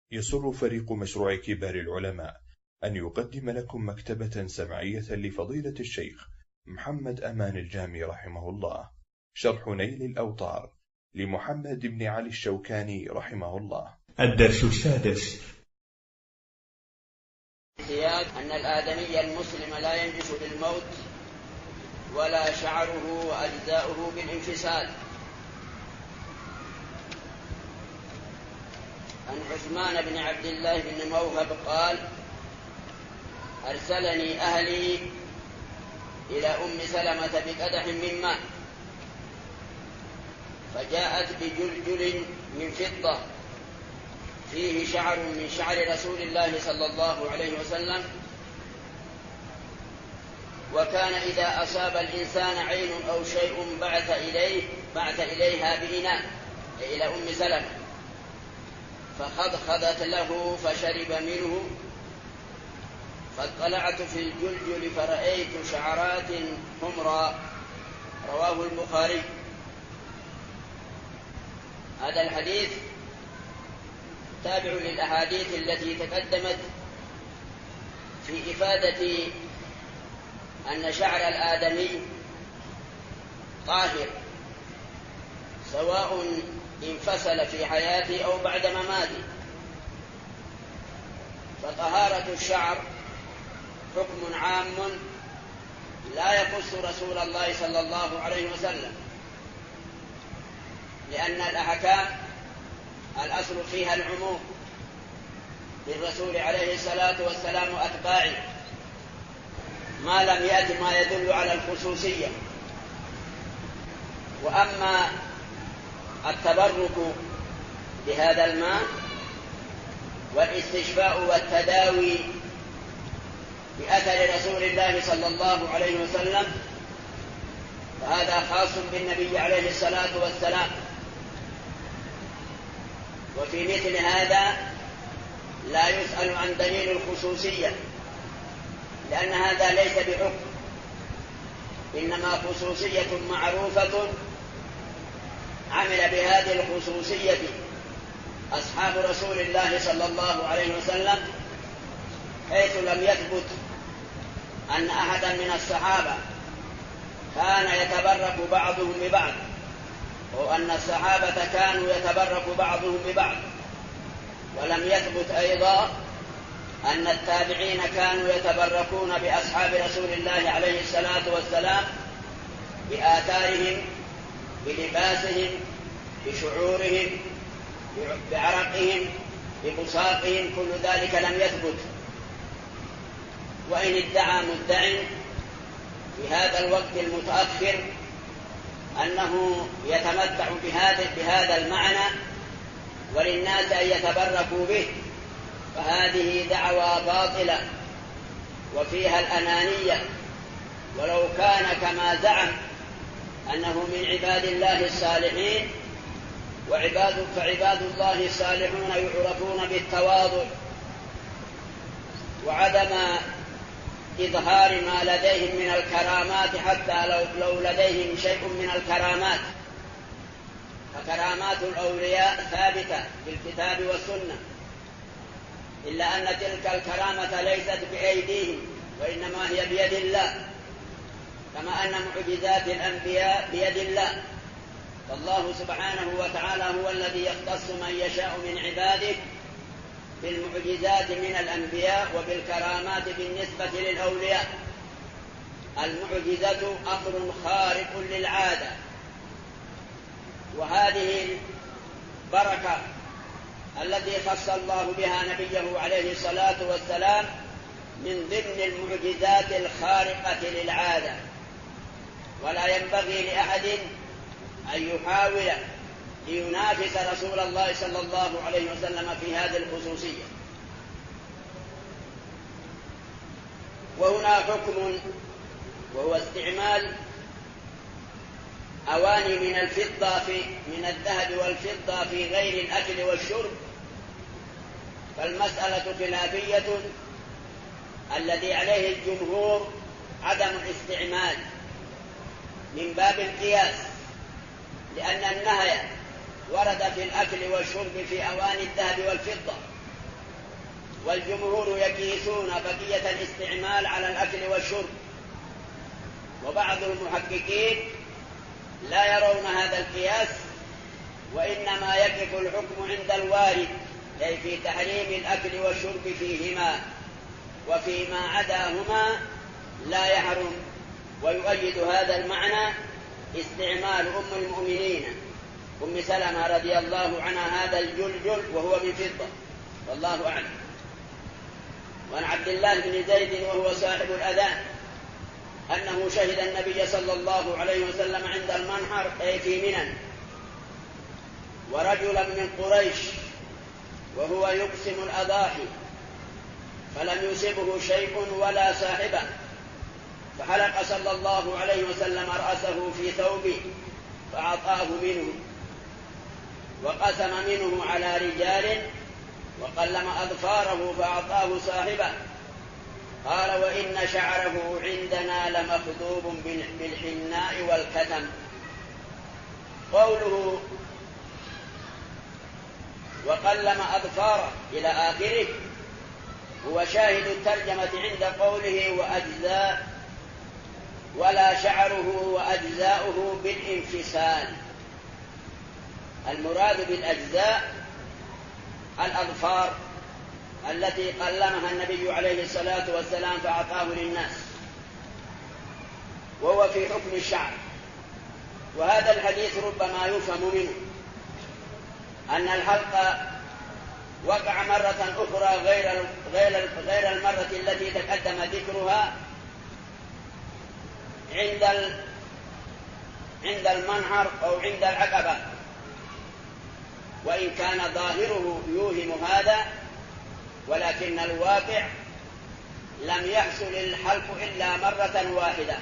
يسر فريق مشروع كبار العلماء أن يقدم لكم مكتبة سمعية لفضيلة الشيخ محمد أمان الجامي رحمه الله، شرح نيل الأوطار لمحمد بن علي الشوكاني رحمه الله. الدرس السادس. أن الآدمي المسلم لا ينجس بالموت ولا شعره وأجزاؤه بالانفساد. عن عثمان بن عبد الله بن موهب قال: أرسلني أهلي إلى أم سلمة بقدح من ماء، فجاءت بجلجل من فضة فيه شعر من شعر رسول الله صلى الله عليه وسلم، وكان إذا أصاب الإنسان عين أو شيء بعث إليها بإناء إلى أم سلمة، فخضخضت له فشرب منه، فاطلعت في الجلجل فرأيت شعرات حمراء. رواه البخاري. هذا الحديث تابع للأحاديث التي تقدمت في إفادة أن شعر الآدمي طاهر، سواء انفصل في حياته أو بعد مماته. فطهارة الشعر حكم عام لا يخص رسول الله صلى الله عليه وسلم، لأن الأحكام الأصل فيها العموم، للرسول عليه الصلاة والسلام أتباعه، ما لم يأت ما يدل على الخصوصية. وأما التبرك بهذا الماء والاستشفاء والتداوي بأثر رسول الله صلى الله عليه وسلم فهذا خاص بالنبي عليه الصلاة والسلام. وفي مثل هذا لا يسأل عن دليل الخصوصية، لأن هذا ليس بحكم، إنما خصوصية معروفة عمل بهذه الخصوصية أصحاب رسول الله صلى الله عليه وسلم، حيث لم يثبت أن أحدا من الصحابة كان يتبرك بعضهم ببعض، وأن الصحابة كانوا يتبرك بعضهم ببعض. ولم يثبت أيضا أن التابعين كانوا يتبركون بأصحاب رسول الله عليه الصلاة والسلام بآثارهم، بلباسهم، بشعورهم، بعرقهم، ببصاقهم، كل ذلك لم يثبت. وإن ادعى مدع في هذا الوقت المتأخر أنه يتمتع بهذا المعنى وللناس أن يتبركوا به، فهذه دعوى باطلة وفيها الأنانية. ولو كان كما زعم أنه من عباد الله الصالحين، فعباد الله الصالحون يعرفون بالتواضع وعدم إظهار ما لديهم من الكرامات، حتى لو لديهم شيء من الكرامات، فكرامات الأولياء ثابتة بالكتاب والسنة، إلا أن تلك الكرامة ليست بأيديهم وإنما هي بيد الله، كما أن معجزات الأنبياء بيد الله. فالله سبحانه وتعالى هو الذي يختص من يشاء من عباده بالمعجزات من الأنبياء وبالكرامات بالنسبة للأولياء. المعجزة أمر خارق للعادة، وهذه البركة التي خص الله بها نبيه عليه الصلاة والسلام من ضمن المعجزات الخارقة للعادة، ولا ينبغي لأحد أن يحاول لينافس رسول الله صلى الله عليه وسلم في هذه الخصوصية. وهنا حكم، وهو استعمال أواني من الذهب والفضة في غير الأكل والشرب. فالمسألة خلافية، الذي عليه الجمهور عدم الاستعمال من باب القياس، لأن النهي ورد في الأكل والشرب في أواني الذهب والفضة، والجمهور يقيسون بقية الاستعمال على الأكل والشرب، وبعض المحققين لا يرون هذا القياس، وإنما يقف الحكم عند الوارد، أي في تحريم الأكل والشرب فيهما، وفيما عداهما لا يحرم. ويؤيد هذا المعنى استعمال أم المؤمنين أم سلمة رضي الله عنها هذا الجلجل وهو من فضة، والله أعلم. وعن عبد الله بن زيد وهو صاحب الأذان أنه شهد النبي صلى الله عليه وسلم عند المنحر أي في منى، ورجلا من قريش وهو يقسم الأضاحي، فلم يصبه شيء ولا صاحبه، فحلق صلى الله عليه وسلم رأسه في ثوبه فأعطاه منه، وقسم منه على رجال، وقلم أظفاره فأعطاه صاحبه. قال: وإن شعره عندنا لمخضوب بالحناء والكتم. قوله وقلم أظفاره إلى آخره هو شاهد الترجمة عند قوله وأجزاء، ولا شعره وأجزاؤه بالانفصال. المراد بالأجزاء الأظفار التي قلمها النبي عليه الصلاة والسلام فأعطاه للناس، وهو في حكم الشعر. وهذا الحديث ربما يفهم منه أن الحلق وقع مرة أخرى غير المرة التي تقدم ذكرها عند المنحر أو عند العقبة، وإن كان ظاهره يوهم هذا، ولكن الواقع لم يحصل الحلق إلا مرة واحدة.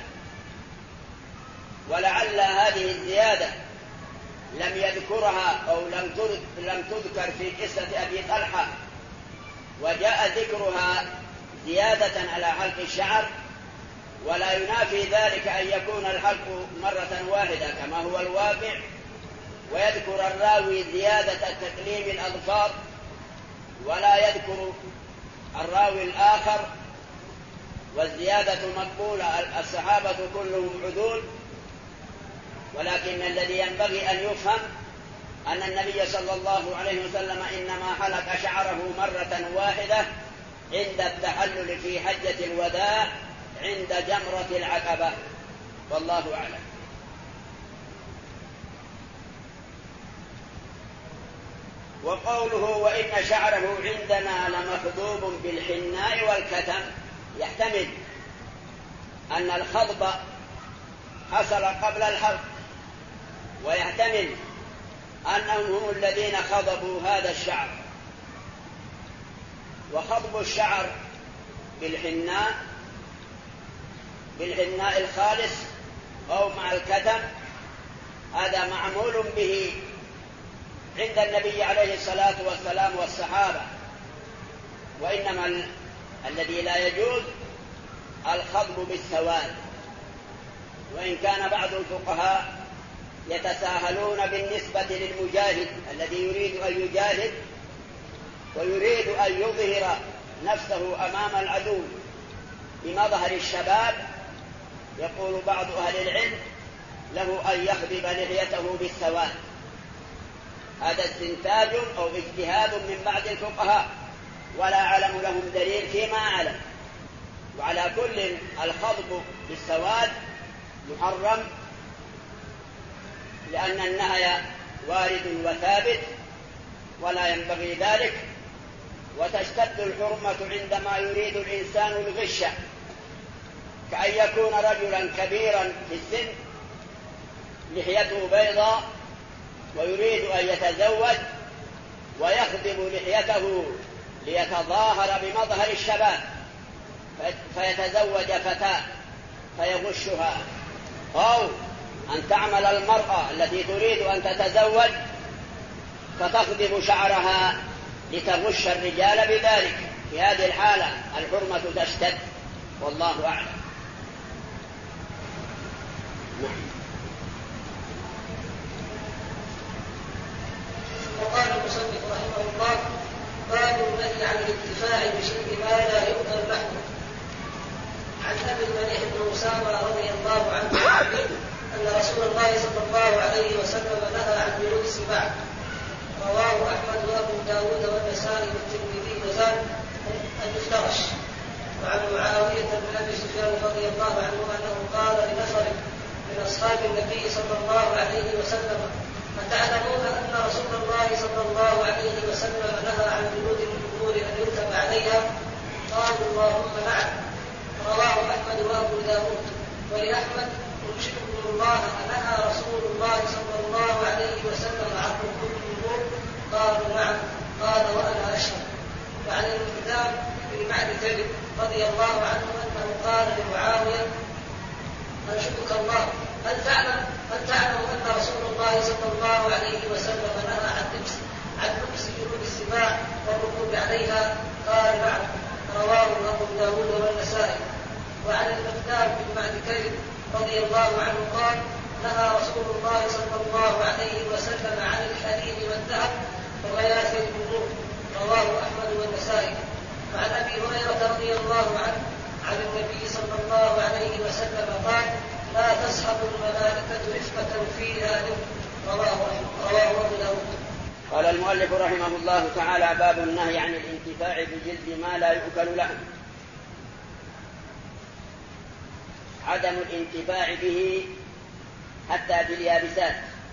ولعل هذه الزيادة لم يذكرها أو لم تذكر في قصة أبي طلحة، وجاء ذكرها زيادة على حلق الشعر، ولا ينافي ذلك أن يكون الحلق مرة واحدة كما هو الواقع، ويذكر الراوي زيادة تقليم الأظفار، ولا يذكر الراوي الآخر، والزيادة مقبولة، الصحابة كلهم عدول. ولكن الذي ينبغي أن يفهم أن النبي صلى الله عليه وسلم إنما حلق شعره مرة واحدة عند التحلل في حجة الوداع عند جمرة العقبة، والله أعلم. وقوله وإن شعره عندنا لمخضوب بالحناء والكتم يحتمل أن الخضب حصل قبل الحلق، ويحتمل أنهم هم الذين خضبوا هذا الشعر. وخضب الشعر بالحناء الخالص أو مع الكتم هذا معمول به عند النبي عليه الصلاة والسلام والصحابة، وإنما الذي لا يجوز الخضب بالسواد. وإن كان بعض الفقهاء يتساهلون بالنسبة للمجاهد الذي يريد أن يجاهد ويريد أن يظهر نفسه أمام العدو بمظهر الشباب، يقول بعض أهل العلم له أن يخضب لحيته بالسواد. هذا استنتاج أو اجتهاد من بعض الفقهاء، ولا أعلم لهم دليل فيما أعلم. وعلى كل الخضب بالسواد محرم، لأن النهي وارد وثابت ولا ينبغي ذلك. وتشتد الحرمة عندما يريد الإنسان الغش، كأن يكون رجلا كبيرا في السن لحيته بيضاء ويريد أن يتزوج ويخضب لحيته ليتظاهر بمظهر الشباب، فيتزوج فتاة فيغشها، أو أن تعمل المرأة التي تريد أن تتزوج فتخضب شعرها لتغش الرجال بذلك. في هذه الحالة الحرمة تشتد، والله أعلم. وقال المصنف رحمه الله باب النهي عن الانتفاع بشيء ما لا يؤكل لحمه. عن ابي المليح بن اسامه رضي الله عنه ان رسول الله صلى الله عليه وسلم نهى عن جلود السباع. رواه احمد وابو داود والنسائي والترمذي وزاد المفترش. وعن معاويه بن ابي سفيان رضي الله عنه انه قال لنفر من اصحاب النبي صلى الله عليه وسلم: أتعلمون أن رسول الله صلى الله عليه وسلم نهى عن جلود الأمور أن يركب عليها؟ قالوا: اللهم نعم. رواه أحمد وأبو داود. ولأحمد: أنشدكم الله أنهى رسول الله صلى الله عليه وسلم عن ركوب الأمور؟ قالوا: نعم. قال: وأنا أشهد. وعن المقدام بن معد كرب رضي الله عنه أنه قال لمعاوية: أنشدك الله، هل تعلم أن رسول الله صلى الله عليه وسلم نهى عن لبس جلود السباع والركوب عليها؟ قال: نعم. رواه أبو داود والنسائي. وعن المقدام بن معد كرب رضي الله عنه قال: نهى رسول الله صلى الله عليه وسلم عن الحرير والذهب وغياث القبور. رواه أحمد والنسائي. وعن أبي هريرة رضي الله عنه عن النبي صلى الله عليه وسلم قال: لا تصحب الملائكة رفقة فيها رواه أبو داود. قال المؤلف رحمه الله تعالى: باب النهي عن الانتفاع بجلد ما لا يؤكل لحمه. عدم الانتفاع به حتى باليابسات.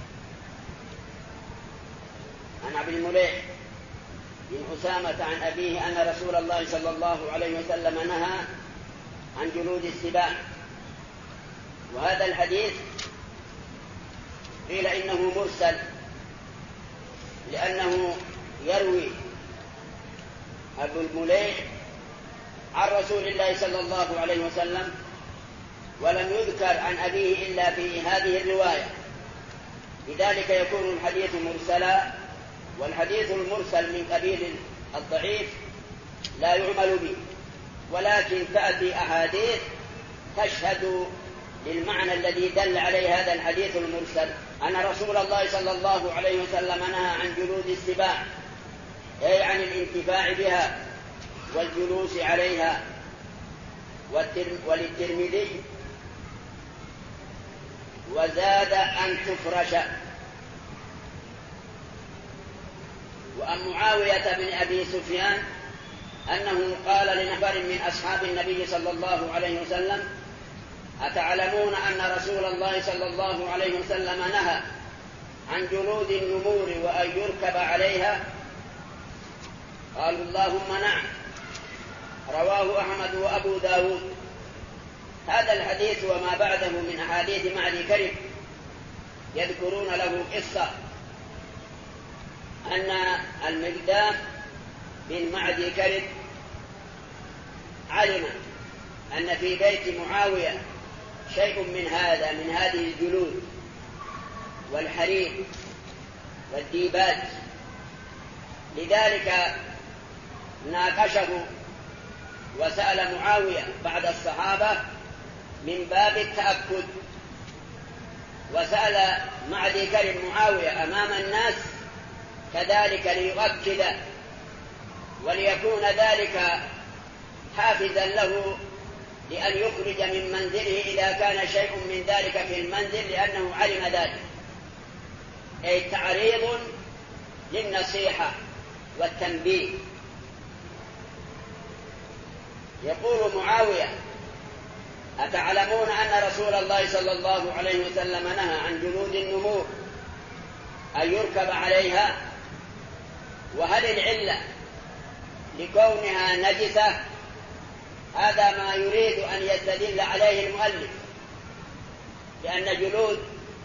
عن عبد المليح بن أسامة عن أبيه أن رسول الله صلى الله عليه وسلم نهى عن جلود السباع. وهذا الحديث قيل إنه مرسل، لأنه يروي أبو المليح عن رسول الله صلى الله عليه وسلم، ولم يذكر عن أبيه إلا في هذه الرواية، لذلك يكون الحديث مرسلا. والحديث المرسل من قبيل الضعيف لا يعمل به، ولكن تأتي أحاديث تشهد للمعنى الذي دل عليه هذا الحديث المرسل، أن رسول الله صلى الله عليه وسلم نهى عن جلود السباع، أي عن الانتفاع بها والجلوس عليها. وللترمذي: وزاد أن تفرش. وعن معاوية بن أبي سفيان أنه قال لنفر من أصحاب النبي صلى الله عليه وسلم: أتعلمون أن رسول الله صلى الله عليه وسلم نهى عن جلود النمور وأن يركب عليها؟ قالوا: اللهم نعم. رواه أحمد وأبو داود. هذا الحديث وما بعده من أحاديث معد كرب يذكرون له قصة، أن المقدام بن معد كرب علم أن في بيت معاوية شيء من هذه الجلود والحرير والديباج، لذلك ناقشه وسأل معاوية بعد الصحابة من باب التأكد، وسأل معد كرب معاوية أمام الناس كذلك ليؤكد وليكون ذلك حافزا له لأن يخرج من منزله إذا كان شيء من ذلك في المنزل، لأنه علم ذلك، أي تعريض للنصيحة والتنبيه. يقول معاوية: أتعلمون أن رسول الله صلى الله عليه وسلم نهى عن جلود النمور أن يركب عليها؟ وهل العلة لكونها نجسة؟ هذا ما يريد أن يستدل عليه المؤلف، لأن جلود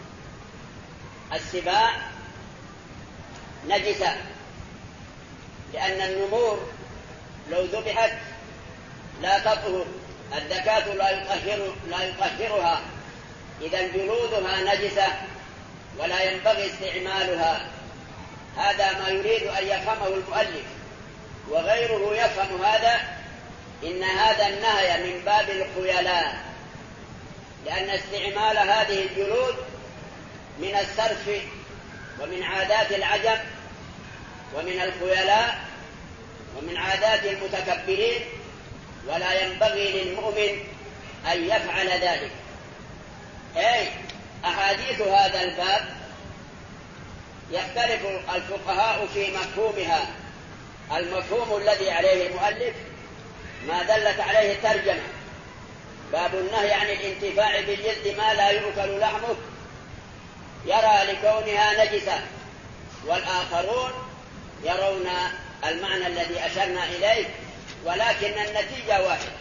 السباع نجسة، لأن النمور لو ذبحت لا تطهر، الزكاة لا يطهرها، إذا جلودها نجسة ولا ينبغي استعمالها. هذا ما يريد أن يفهمه المؤلف، وغيره يفهم هذا، إن هذا النهي من باب الخيلاء، لأن استعمال هذه الجلود من الصرف ومن عادات العجم ومن الخيلاء، ومن عادات المتكبرين، ولا ينبغي للمؤمن أن يفعل ذلك. أي أحاديث هذا الباب يختلف الفقهاء في مفهومها. المفهوم الذي عليه المؤلف ما دلت عليه الترجمة، باب النهي عن الانتفاع بالجلد ما لا يؤكل لحمه، يرى لكونها نجسة، والآخرون يرون المعنى الذي أشرنا إليه، ولكن النتيجة واحدة.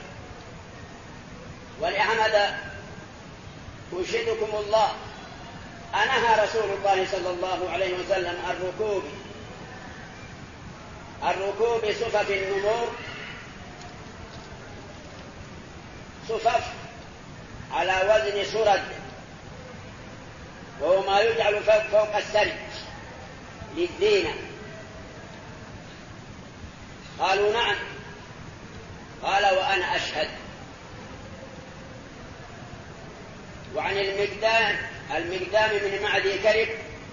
ولأحمد أنشدكم الله أنهى رسول الله صلى الله عليه وسلم الركوب صفف النمور، صفف على وزن سرد، وهو ما يجعل فوق السرج للزينة. قالوا نعم. قال وأنا أشهد. وعن المقدام من معدي كرب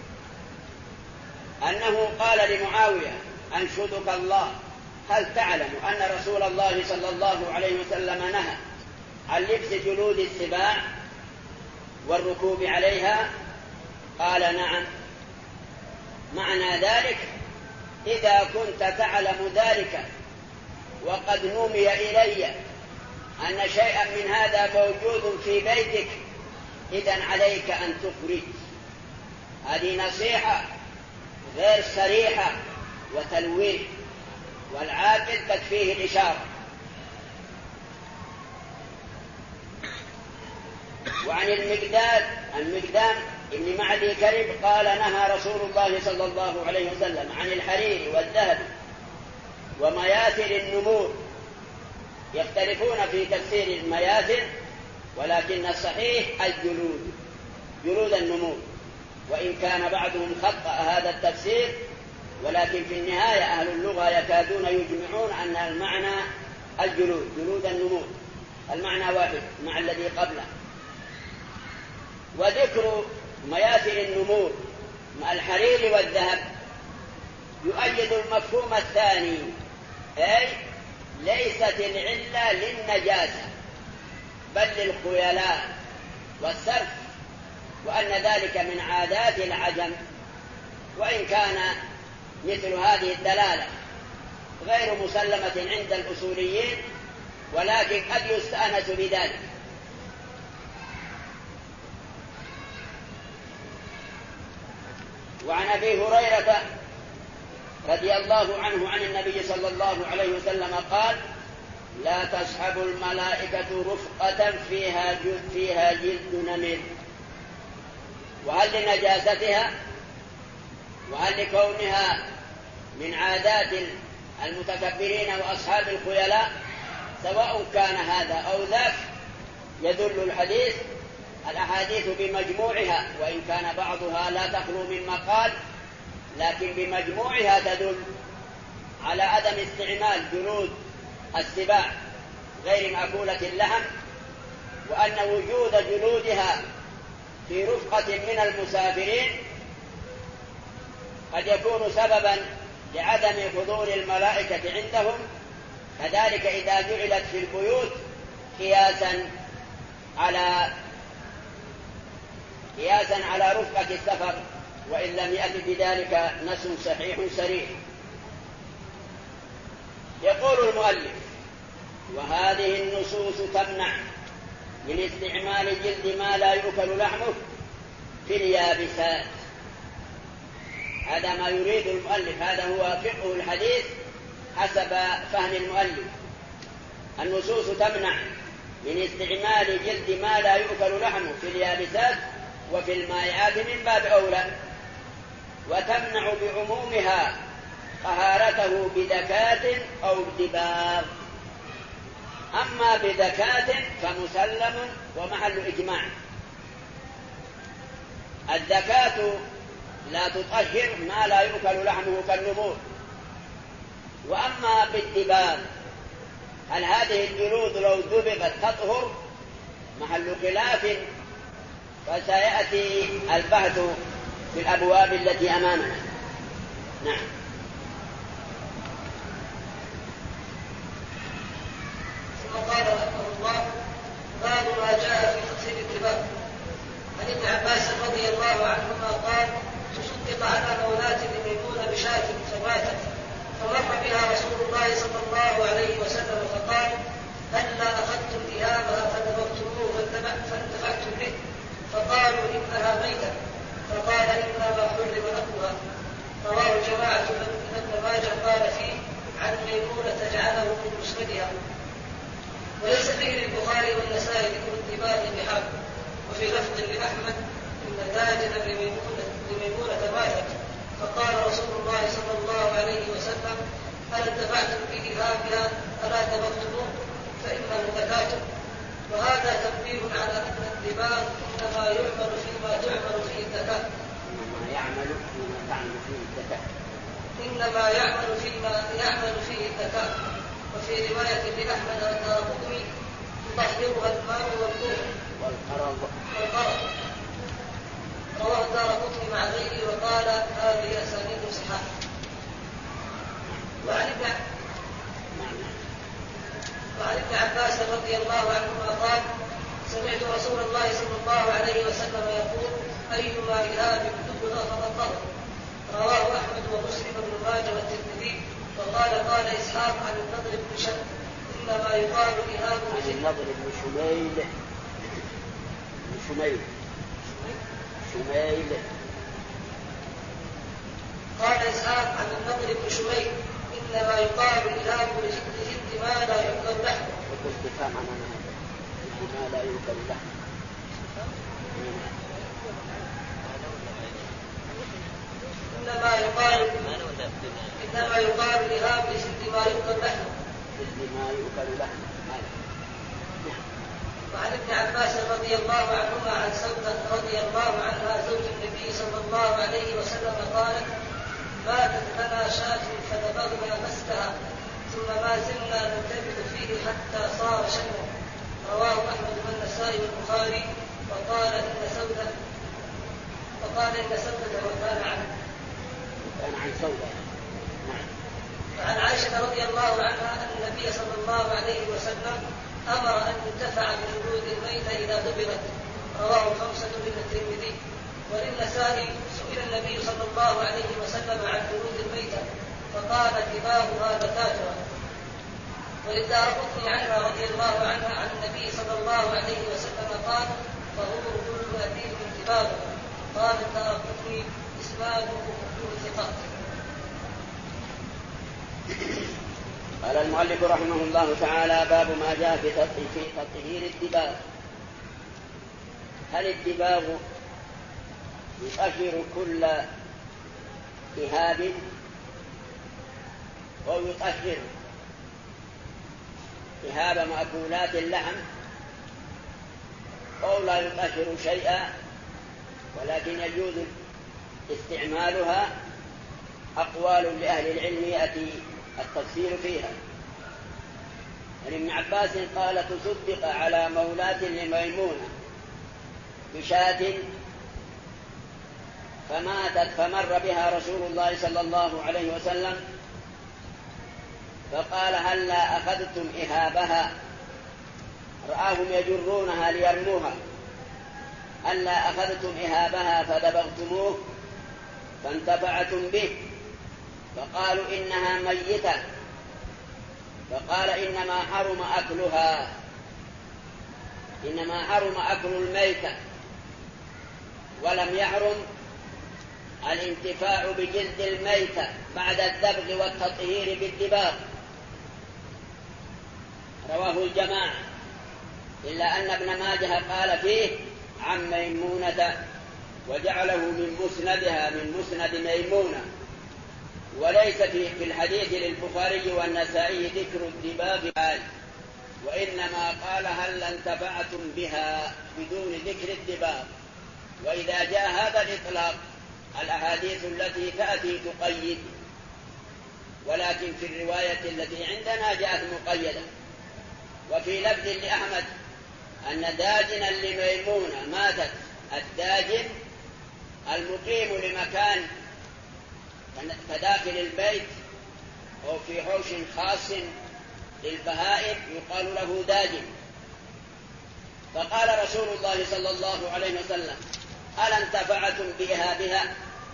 أنه قال لمعاوية أنشدك الله هل تعلم أن رسول الله صلى الله عليه وسلم نهى عن لبس جلود السباع والركوب عليها؟ قال نعم. معنى ذلك إذا كنت تعلم ذلك وقد نمي إلي أن شيئا من هذا موجود في بيتك، إذن عليك أن تخرج. هذه نصيحة غير صريحة وتلوين، والعاقل تكفيه الإشارة. وعن المقدام ابن معدي كرب قال نهى رسول الله صلى الله عليه وسلم عن الحرير والذهب ومياثر النمور. يختلفون في تفسير المياثر، ولكن الصحيح جلود النمور، وإن كان بعضهم خطأ هذا التفسير، ولكن في النهاية أهل اللغة يكادون يجمعون أن المعنى جلود النمور، المعنى واحد مع الذي قبله. وذكر مياثر النمور مع الحرير والذهب يؤيد المفهوم الثاني، أي ليست العلة للنجاسة بل للخيلاء والسرف، وأن ذلك من عادات العجم. وإن كان مثل هذه الدلالة غير مسلمة عند الأصوليين، ولكن قد يستأنس بذلك. وعن أبي هريرة رضي الله عنه عن النبي صلى الله عليه وسلم قال لا تصحب الملائكة رفقة فيها جلد نمر. وهل لنجاستها وهل لكونها من عادات المتكبرين وأصحاب الخيلاء، سواء كان هذا أو ذاك، يدل الأحاديث بمجموعها، وإن كان بعضها لا تخلو من مقال، لكن بمجموعها تدل على عدم استعمال جلود السباع غير مأكولة اللحم، وأن وجود جلودها في رفقة من المسافرين قد يكون سببا لعدم حضور الملائكة عندهم، كذلك إذا جعلت في البيوت قياسا على رفقة السفر، وإن لم يأتي بذلك نص صحيح صريح. يقول المؤلف وهذه النصوص تمنع من استعمال جلد ما لا يؤكل لحمه في اليابسات. هذا ما يريد المؤلف، هذا هو فقه الحديث حسب فهم المؤلف. النصوص تمنع من استعمال جلد ما لا يؤكل لحمه في اليابسات وفي المائعات من باب أولى، وتمنع بعمومها طهارته بذكاة أو دباغ. أما بذكاة فمسلم ومحل إجماع. الذكاة لا تطهر ما لا يؤكل لحمه كالنمور. وأما بالدباغ، هل هذه الجلود لو دبغت تطهر؟ محل خلاف، فسيأتي البحث في الأبواب التي أمامنا. نعم. ميمونة جعله من مسندها. وليس فيه للبخاري والنسائي ذكر الدباغ بحق. وفي لفظ لأحمد إن داجنا لميمونة ماتت، فقال رسول الله صلى الله عليه وسلم: هل انتفعتم بإيهابها ألا دبغتموه فإنه زكاة. وهذا تنبيه على أن الدباغ إنما يعمل فيما تعمل فيه الزكاة. إنما يعمل يعمل فيه الزكاة. وفي رواية لأحمد والدارقطني: يطهرها الماء والقرض. رواه الدارقطني مع غيره وقال: هذه أسانيد صحاح. وعن ابن عباس رضي الله عنهما قال: سمعت رسول الله صلى الله عليه وسلم يقول: أيما إهاب دبغ فقد طهر. رواه أحمد ومسلم بن ماجه والترمذي. وقال إسحاق عن النضر بن شميل: إنما يقال إهاب النضر بن شميل. قال إسحاق عن النضر بن شميل: إنما يقال إهاب لجد ما لا يؤكل لحمه. يقول كفام عن ما لا يؤكل لحمه. إنما يقال إهاب لجد ما يؤكل لحمه. وعن ابن عباس رضي الله عنهما عن سودة رضي الله عنها زوج النبي صلى الله عليه وسلم قالت: ماتت لنا شاة فدبغنا مسكها ثم ما زلنا نلتفت فيه حتى صار شنوا. رواه أحمد والنسائي والبخاري. وقال إن سودة وكان عن سودة. وعن عائشة رضي الله عنها أن النبي صلى الله عليه وسلم أمر أن ينتفع بجلود الميتة إذا دبغت. رواه الخمسة إلا الترمذي. وللنسائي: سئل النبي صلى الله عليه وسلم عن جلود الميتة فقال: دباغها زكاتها. وللدارقطني عنها رضي الله عنها عن النبي صلى الله عليه وسلم قال: طهور كل أثيم من دباغها. قال الدارقطني: إسناده كل ثقات. قال المؤلف رحمه الله تعالى: باب ما جاء في تطهير الدباغ. هل الدباغ يطهر كل إهاب أو يطهر إهاب مأكولات اللحم أو لا يطهر شيئا ولكن يجوز استعمالها؟ أقوال لأهل العلم يأتي التفسير فيها. عن ابن عباس قال: تصدق على مولاة لميمونة بشاة فماتت فمر بها رسول الله صلى الله عليه وسلم فقال: هلا أخذتم إهابها؟ رآهم يجرونها ليرموها. هلا أخذتم إهابها فدبغتموه فانتفعتم به؟ فقالوا: إنها ميتة. فقال: إنما حرم أكل الميتة ولم يحرم الانتفاع بجلد الميتة بعد الدبغ والتطهير بالدباغ. رواه الجماعة إلا أن ابن ماجه قال فيه عن ميمونة وجعله من مسندها من مسند ميمونة. وليس في الحديث للبخاري والنسائي ذكر الدباغ، وإنما قال: هل انتفعتم بها بدون ذكر الدباغ. وإذا جاء هذا الإطلاق الأحاديث التي تأتي تقيد، ولكن في الرواية التي عندنا جاءت مقيدة. وفي لفظ لأحمد أن داجنا لميمونة ماتت. الداجن المقيم لمكان كداخل البيت أو في حوش خاص للبهائم يقال له داجن. فقال رسول الله صلى الله عليه وسلم: ألا انتفعتم بإهابها؟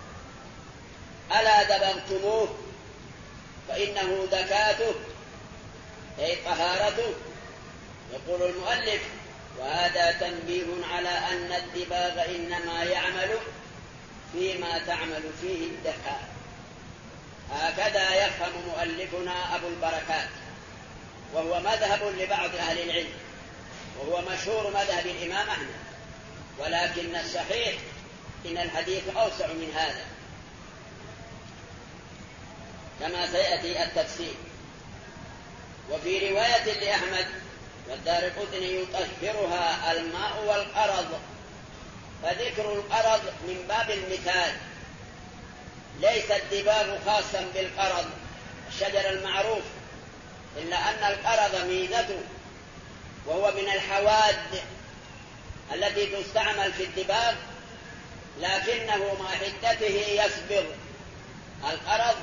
ألا دبغتموه؟ فإنه زكاته أي طهارته. يقول المؤلف: وهذا تنبيه على أن الدباغ إنما يعمل فيما تعمل فيه الدكاء، هكذا يفهم مؤلفنا أبو البركات، وهو مذهب لبعض أهل العلم، وهو مشهور مذهب الإمام أحمد، ولكن الصحيح إن الحديث أوسع من هذا كما سيأتي التفسير. وفي رواية لأحمد والدارقطني يطهرها الماء والقرض، فذكر القرض من باب المثال، ليس الدباغ خاصا بالقرض الشجر المعروف، إلا أن القرض ميزته وهو من الحواد التي تستعمل في الدباغ، لكنه مع حدته يصبر. القرض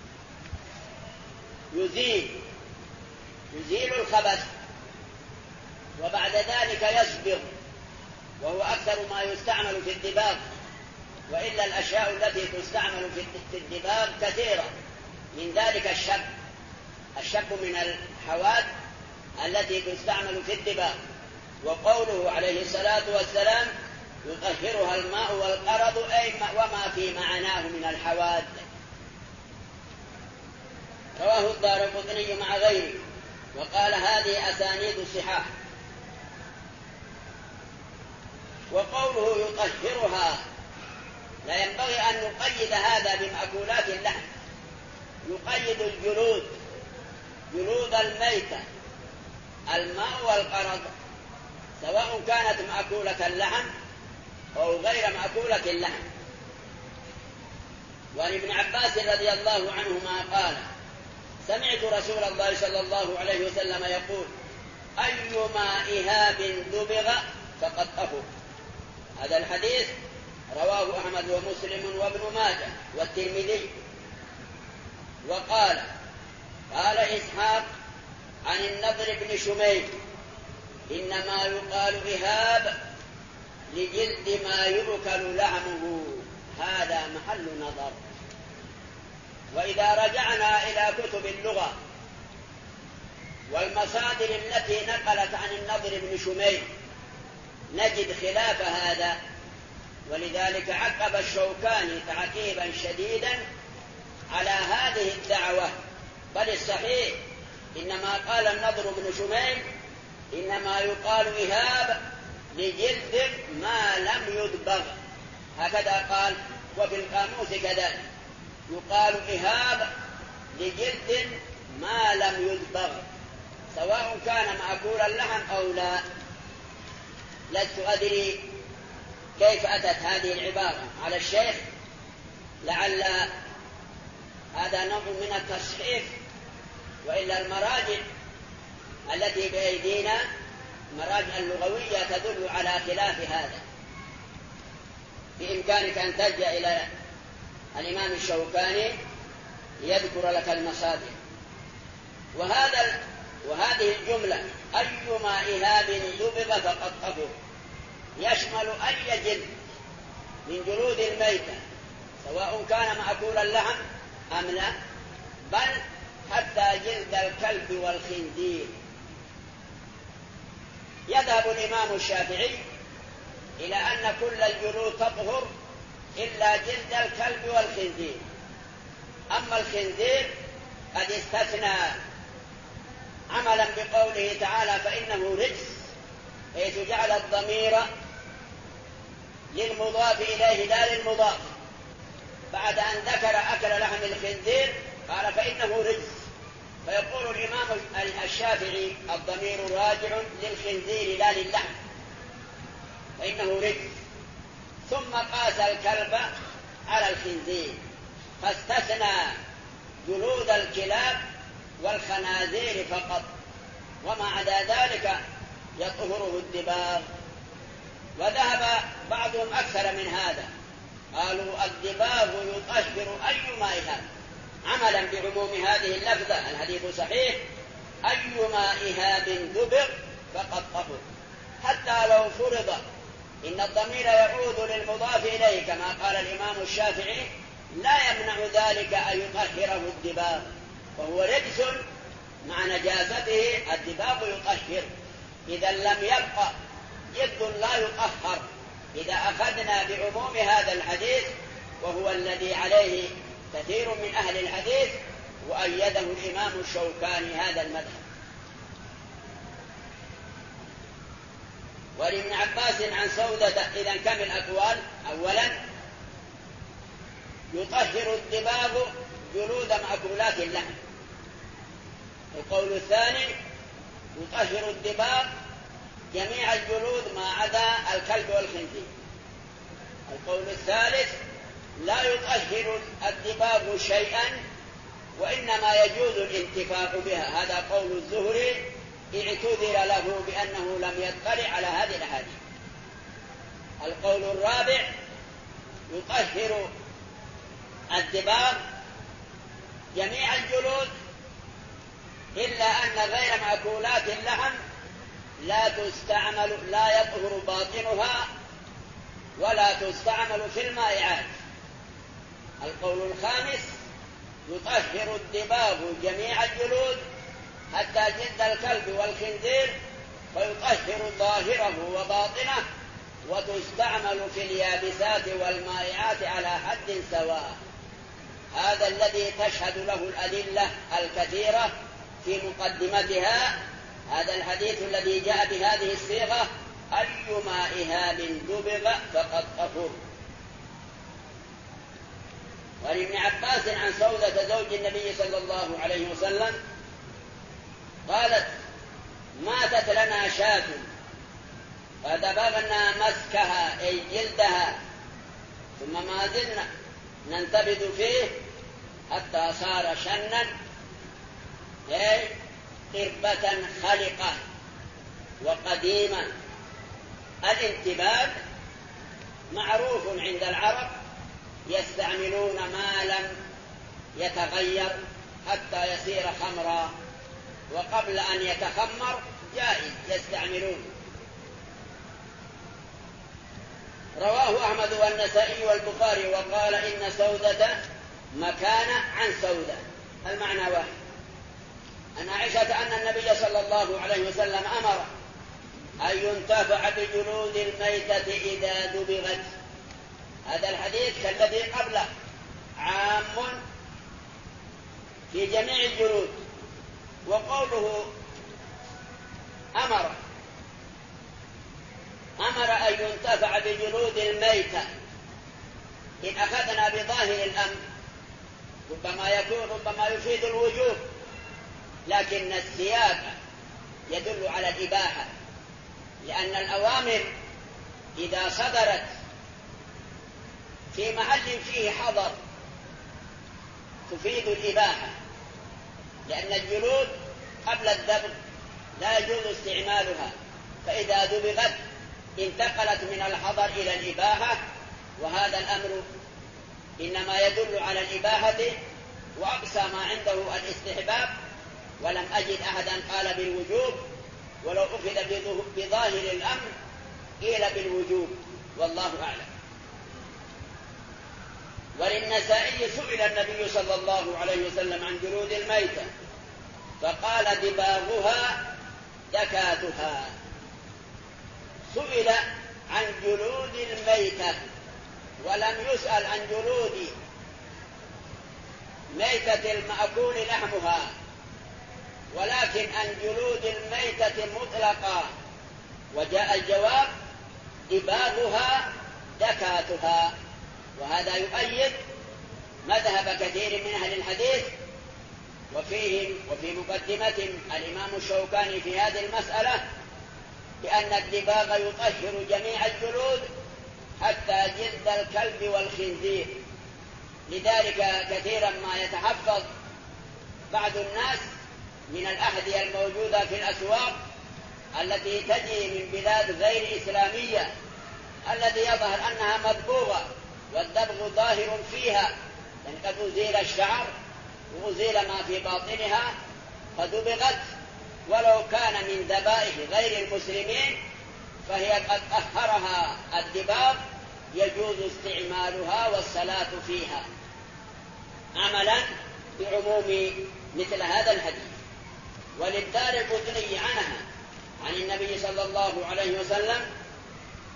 يزيل الخبث وبعد ذلك يصبر، وهو أكثر ما يستعمل في الدباغ، وإلا الأشياء التي تستعمل في الدباغ كثيرة، من ذلك الشب من الحواد التي تستعمل في الدباغ. وقوله عليه الصلاة والسلام يطهرها الماء والقرض، أي وما في معناه من الحواد. رواه الدارقطني مع غيره وقال هذه أسانيد صحاح. وقوله يطهرها لا ينبغي أن نقيد هذا بمأكولات اللحم، يقيد جلود الميتة، الماء والقرض، سواء كانت مأكولة اللحم أو غير مأكولة اللحم. وعن ابن عباس رضي الله عنهما قال سمعت رسول الله صلى الله عليه وسلم يقول أيما إهاب دبغ فقد طهر. هذا الحديث رواه أحمد ومسلم وابن ماجه والترمذي. وقال إسحاق عن النضر بن شميل إنما يقال إهاب لجلد ما يؤكل لحمه، هذا محل نظر. وإذا رجعنا إلى كتب اللغة والمصادر التي نقلت عن النضر بن شميل نجد خلاف هذا، ولذلك عقب الشوكاني تعقيبا شديدا على هذه الدعوة. بل الصحيح إنما قال النضر بن شميل إنما يقال إهاب لجلد ما لم يدبغ، هكذا قال. وفي القاموس كذلك يقال إهاب لجلد ما لم يدبغ، سواء كان مأكول اللحم أو لا. لست أدري كيف أتت هذه العبارة على الشيخ، لعل هذا نوع من التصحيف، وإلا المراجع التي بأيدينا مراجع اللغوية تدل على خلاف هذا. بإمكانك أن تلجأ إلى الإمام الشوكاني ليذكر لك المصادر. وهذه الجملة أيما إهاب دبغ فقد طهر يشمل أي جلد من جلود الميتة، سواء كان مأكول اللحم أم لا، بل حتى جلد الكلب والخنزير. يذهب الإمام الشافعي إلى أن كل الجلود تطهر إلا جلد الكلب والخنزير. أما الخنزير قد استثنى عملا بقوله تعالى فإنه رجس، حيث جعل الضمير للمضاف إليه لا للمضاف، بعد أن ذكر أكل لحم الخنزير قال فإنه رجس، فيقول الإمام الشافعي الضمير راجع للخنزير لا للحم، فإنه رجس. ثم قاس الكلب على الخنزير فاستثنى جلود الكلاب والخنازير فقط، وما عدا ذلك يطهره الدباغ. وذهب بعضهم أكثر من هذا، قالوا الدباغ يطهر أيما إهاب، عملا بعموم هذه اللفظة. الحديث صحيح أيما إهاب دبغ فقد طهر، حتى لو فرض إن الضمير يعود للمضاف إليه كما قال الإمام الشافعي، لا يمنع ذلك أن يطهره الدباغ، وهو رجس مع نجاسته. الدباغ يطهر، إذا لم يبقى جلد لا يطهر إذا أخذنا بعموم هذا الحديث، وهو الذي عليه كثير من أهل الحديث وأيده الإمام الشوكاني هذا المذهب. ولابن عباس عن سودة إذا كم الأقوال: أولا يطهر الدباغ جلود مأكولات اللحم. القول الثاني يطهر الدباغ جميع الجلود ما عدا الكلب والخنزير. القول الثالث لا يطهر الدباغ شيئا وإنما يجوز الانتفاع بها. هذا قول الزهري، اعتذر له بأنه لم يطلع على هذه الأحاديث. القول الرابع يطهر الدباغ جميع الجلود إلا أن غير مأكولات اللحم لا يطهر باطنها ولا تستعمل في المائعات. القول الخامس يطهر الدباغ جميع الجلود حتى جلد الكلب والخنزير فيطهر ظاهره وباطنه وتستعمل في اليابسات والمائعات على حد سواء. هذا الذي تشهد له الأدلة الكثيرة في مقدمتها. هذا الحديث الذي جاء بهذه الصيغة: أيما إهاب دبغ فقد طهر. ولابن عباس عن سودة زوج النبي صلى الله عليه وسلم قالت: ماتت لنا شاة فدبغنا مسكها أي جلدها ثم ما زلنا ننتبذ فيه حتى صار شنا أي قربة خلقة وقديما. الانتباذ معروف عند العرب، يستعملون ما لم يتغير حتى يصير خمرا، وقبل أن يتخمر جائز يستعملون. رواه أحمد والنسائي والبخاري وقال إن سودة مكان عن سودة، المعنى واحد. أن عائشة أن النبي صلى الله عليه وسلم أمر أن ينتفع بجلود الميتة إذا دبغت. هذا الحديث كالذي قبله عام في جميع الجلود. وقوله أمر أن ينتفع بجلود الميتة، إن أخذنا بظاهر الأمر ربما يفيد الوجوب، لكن السياق يدل على الإباحة، لأن الأوامر إذا صدرت في محل فيه حظر تفيد الإباحة، لأن الجلود قبل الدبغ لا يجوز استعمالها، فإذا دبغت انتقلت من الحظر إلى الإباحة، وهذا الأمر إنما يدل على الإباحة، وأقصى ما عنده الاستحباب، ولم أجد أحدا قال بالوجوب، ولو أخذ بظاهر الأمر قيل بالوجوب، والله أعلم. وللنسائي سئل النبي صلى الله عليه وسلم عن جلود الميتة فقال: دباغها دكاتها. سئل عن جلود الميتة ولم يسأل عن جلود ميتة المأكول لحمها، ولكن عن جلود الميتة مطلقا، وجاء الجواب: دباغها دكاتها. وهذا يؤيد مذهب كثير من أهل الحديث، وفي مقدمة الإمام الشوكاني في هذه المسألة بأن الدباغ يطهر جميع الجلود حتى جلد الكلب والخنزير. لذلك كثيرا ما يتحفظ بعض الناس من الأحذية الموجودة في الأسواق التي تجي من بلاد غير إسلامية، الذي يظهر أنها مدبوغة والدبغ ظاهر فيها، لأن قد أزيل الشعر وأزيل ما في باطنها فدبغت، ولو كان من ذبائح غير المسلمين فهي قد طهرها الدباغ، يجوز استعمالها والصلاة فيها عملا بعموم مثل هذا الحديث. وللدارقطني عنها عن النبي صلى الله عليه وسلم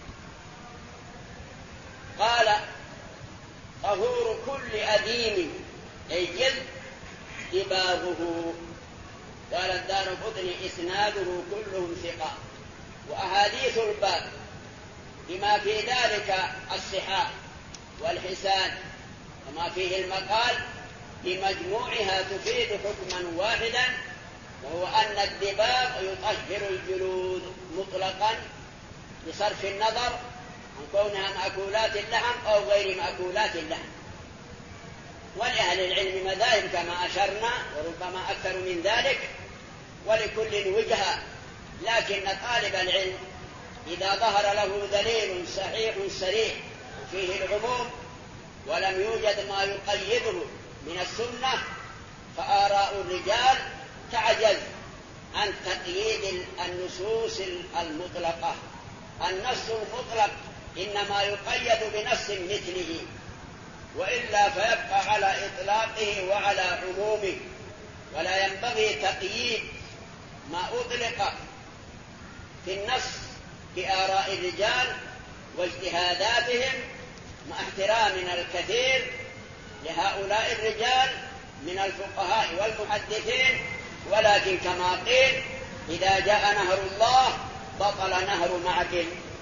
قال: طهور كل أديم أي جلد دباغه. قال الدارقطني إسناده كلهم ثقة. وأحاديث الباب بما في ذلك الصحاح والحسان وما فيه المقال بمجموعها تفيد حكما واحدا، وهو أن الدباغ يطهر الجلود مطلقا بصرف النظر عن كونها مأكولات اللحم أو غير مأكولات اللحم. ولأهل العلم مذاهب كما أشرنا وربما أكثر من ذلك، ولكل وجهة، لكن طالب العلم إذا ظهر له دليل صحيح صريح فيه العموم ولم يوجد ما يقيده من السنة فآراء الرجال تعجز عن تقييد النصوص المطلقة. النص المطلق إنما يقيد بنص مثله، وإلا فيبقى على إطلاقه وعلى عمومه، ولا ينبغي تقييد ما أطلق في النص بآراء الرجال واجتهاداتهم، مع احترامنا الكثير لهؤلاء الرجال من الفقهاء والمحدثين، ولكن كما قيل إذا جاء نهر الله بطل نهر معدن.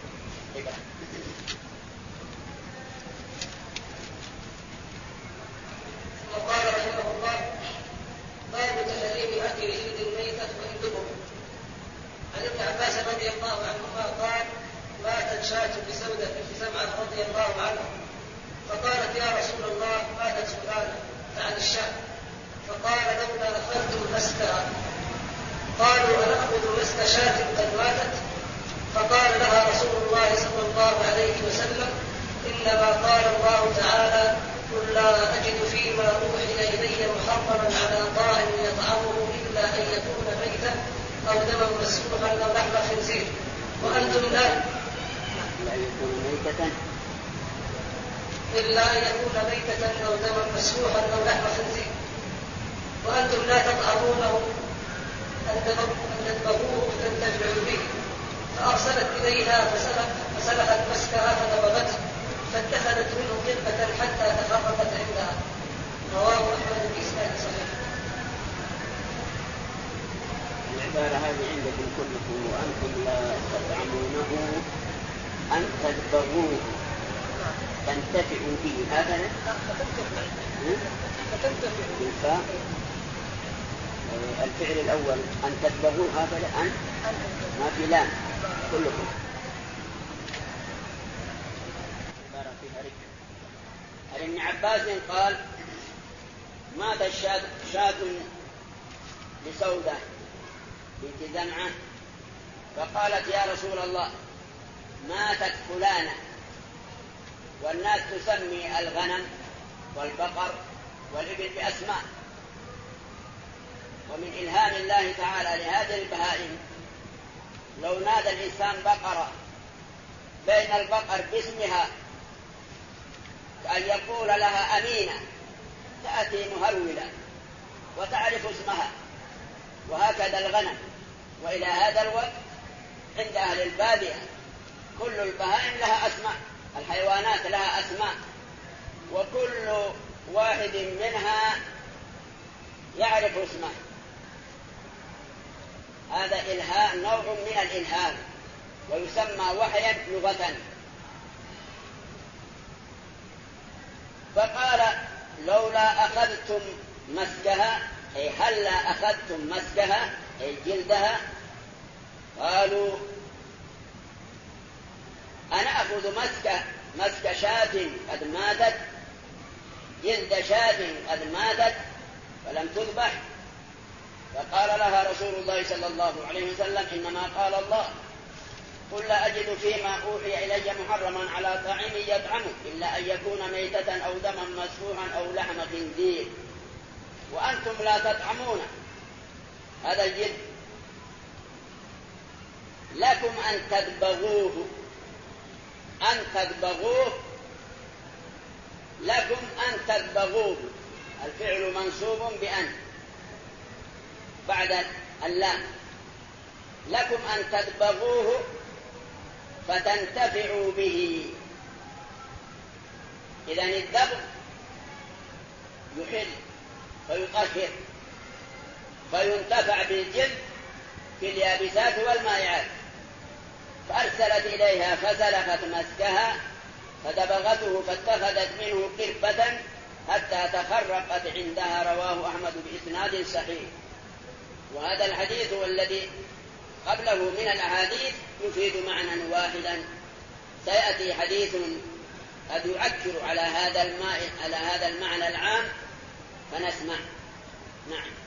وقال رحمه الله: باب تحريم أكل جلد الميتة وإن دبر. عن ابن عباس رضي الله عنهما قال: ماتت شاة بسودة بنت زمعة رضي الله عنها، فقالت: يا رسول الله ماتت فلانة، عن الشاة، فقال: لولا أخذتم مسكها. قالوا: أنأخذ مسك شاة قد ماتت؟ فقال لها رسول الله صلى الله عليه وسلم: إنما قال الله تعالى: قل لا أجد فيما أوحي إلي محرما على طاعم يطعمه إلا أن يكون ميتا أو دما مسفوحا أو لحم خنزير، وأنتم لا إلا أن يكون ميتة أو دما مسفوحا أو لحم خنزير، وأنتم لا تطعمونه أن تذبحوه تنتفعوا به. فأرسلت إليها فسلخت مسكها فدبغته، فاتخذت منه قربة حتى تخرقت عندها. رواه أحمد بإسناد صحيح. العبارة هذه عندكم كلكم: وأنتم لا تطعمونه أن تذبحوه تنتفعوا به. هذا بالفاء الفعل الأول أن تذبحوه، هذا أن ما في لام كلكم. عن ابن عباس قال: مات شاة لسودة بنت زمعة، فقالت: يا رسول الله ماتت فلانة. والناس تسمي الغنم والبقر والإبل بأسماء، ومن إلهام الله تعالى لهذه البهائم لو نادى الإنسان بقرة بين البقر باسمها كأن يقول لها أمينة، تأتي مهولة وتعرف اسمها، وهكذا الغنم. وإلى هذا الوقت عند أهل البادية كل البهائم لها أسماء، الحيوانات لها أسماء، وكل واحد منها يعرف اسمه. هذا إلهام، نوع من الإلهام، ويسمى وحيا لغة. فقال: لولا أخذتم مسكها، أي هلا أخذتم مسكها أي جلدها؟ قالوا: أنا أخذ مسك شاة قد ماتت، جلد شاة قد ماتت فلم تذبح. فقال لها رسول الله صلى الله عليه وسلم: إنما قال الله: قل لا أجد فيما أوحي إلي محرما على طاعم يطعمه إلا أن يكون ميتة أو دما مسفوحا أو لحم خنزير، وأنتم لا تطعمون هذا الجلد، لكم أن تدبغوه، أن تدبغوه، لكم أن تدبغوه. الفعل منصوب بأن بعد اللام، لكم أن تدبغوه فتنتفعوا به. إذن الدبغ يحل فيطهر، فينتفع بالجلد في اليابسات والمائعات. فأرسلت إليها فسلخت مسكها فدبغته فاتخذت منه قربة حتى تخرقت عندها. رواه أحمد بإسناد صحيح. وهذا الحديث والذي قبله من الأحاديث يفيد معنى واحدا. سيأتي حديث قد يؤكد على هذا المعنى العام فنسمع. نعم.